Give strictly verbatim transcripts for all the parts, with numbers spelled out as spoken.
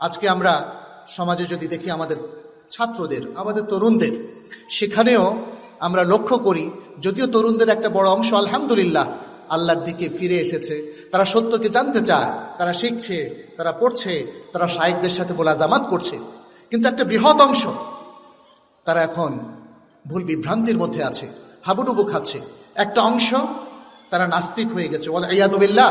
আজকে আমরা সমাজে যদি দেখি আমাদের ছাত্রদের, আমাদের তরুণদের, সেখানেও আমরা লক্ষ্য করি যদিও তরুণদের একটা বড় অংশ আলহামদুলিল্লাহ আল্লাহর দিকে ফিরে এসেছে, তারা সত্যকে জানতে চায়, তারা শিখছে, তারা পড়ছে, তারা শায়েখদের সাথে মোলাজামাত করছে, কিন্তু একটা বৃহৎ অংশ তারা এখন ভুল বিভ্রান্তির মধ্যে আছে, হাবুডুবু খাচ্ছে। একটা অংশ তারা নাস্তিক হয়ে গেছে, ওয়াল ইয়াদু বিল্লাহ।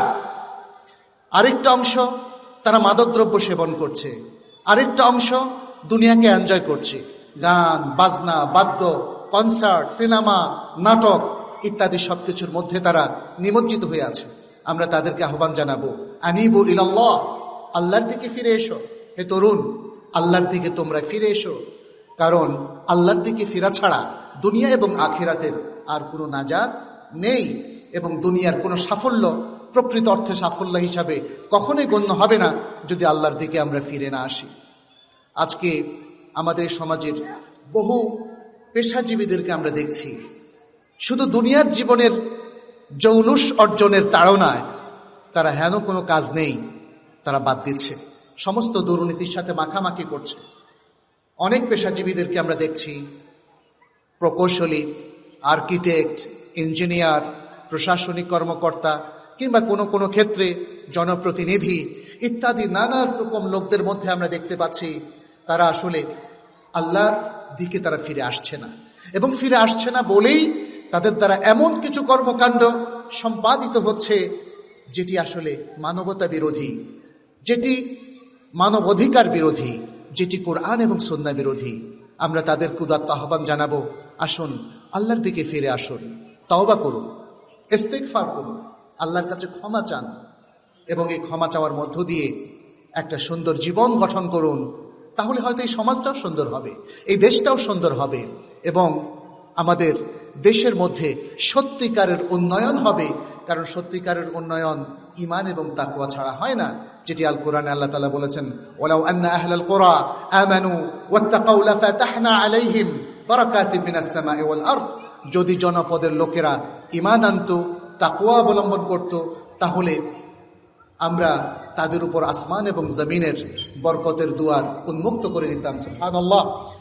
আরেকটা অংশ তারা মাদকদ্রব্য সেবন করছে, আরেকটা অংশ দুনিয়াকে এনজয় করছে, গান বাজনা, বাদ্য, কনসার্ট, সিনেমা, নাটক ইত্যাদি সবকিছুর মধ্যে তারা নিমজ্জিত হয়ে আছে। আমরা তাদেরকে আহ্বান জানাবো, আনিবু ইলাল্লাহ, আল্লাহর দিকে ফিরে এসো। হে তরুণ, আল্লাহর দিকে তোমরা ফিরে এসো, কারণ আল্লাহর দিকে ফিরা ছাড়া দুনিয়া এবং আখিরাতের আর কোনো নাজাত নেই, এবং দুনিয়ার কোনো সাফল্য প্রকৃত অর্থে সাফল্য হিসাবে কখনোই গণ্য হবে না যদি আল্লাহর দিকে আমরা ফিরে না আসি। আজকে আমাদের সমাজের বহু পেশাজীবীদেরকে আমরা দেখছি শুধু দুনিয়ার জীবনের জৌলুস অর্জনের তাড়নায় তারা হেন কোনো কাজ নেই, তারা বাদ দিচ্ছে, সমস্ত দুর্নীতির সাথে মাখামাখি করছে। অনেক পেশাজীবীদেরকে আমরা দেখছি প্রকৌশলী, আর্কিটেক্ট, ইঞ্জিনিয়ার, প্রশাসনিক কর্মকর্তা কিংবা কোনো কোনো ক্ষেত্রে জনপ্রতিনিধি ইত্যাদি নানা রকম লোকদের মধ্যে আমরা দেখতে পাচ্ছি তারা আসলে আল্লাহর দিকে তারা ফিরে আসছে না, এবং ফিরে আসছে না বলেই তাদের দ্বারা এমন কিছু কর্মকাণ্ড সম্পাদিত হচ্ছে যেটি আসলে মানবতা বিরোধী, যেটি মানবাধিকার বিরোধী, যেটি কোরআন এবং সুন্নাহ বিরোধী। আমরা তাদের উদাত্ত আহ্বান জানাবো, আসুন আল্লাহর দিকে ফিরে আসুন, তওবা করুন, ইস্তিগফার করুন, আল্লাহর কাছে ক্ষমা চান, এবং এই ক্ষমা চাওয়ার মধ্য দিয়ে একটা সুন্দর জীবন গঠন করুন। তাহলে হয়তো এই সমাজটাও সুন্দর হবে, এই দেশটাও সুন্দর হবে, এবং আমাদের দেশের মধ্যে সত্যিকারের উন্নয়ন হবে। কারণ সত্যিকারের উন্নয়ন ঈমান এবং তাকওয়া ছাড়া হয় না, যেটি আল কোরআনে আল্লাহ তাআলা বলেছেন, ওয়ালাউ আন্না আহলাল কুরা আমানু ওয়াত্তাকাউ লাফাতাহনা আলাইহিম বারাকাতিম মিনাস সামাই ওয়াল আরদ। যদি জনপদের লোকেরা ঈমান আনত, তাকওয়া অবলম্বন করত, তাহলে আমরা তাদের উপর আসমান এবং জমিনের বরকতের দুয়ার উন্মুক্ত করে দিতাম। সুবহানাল্লাহ।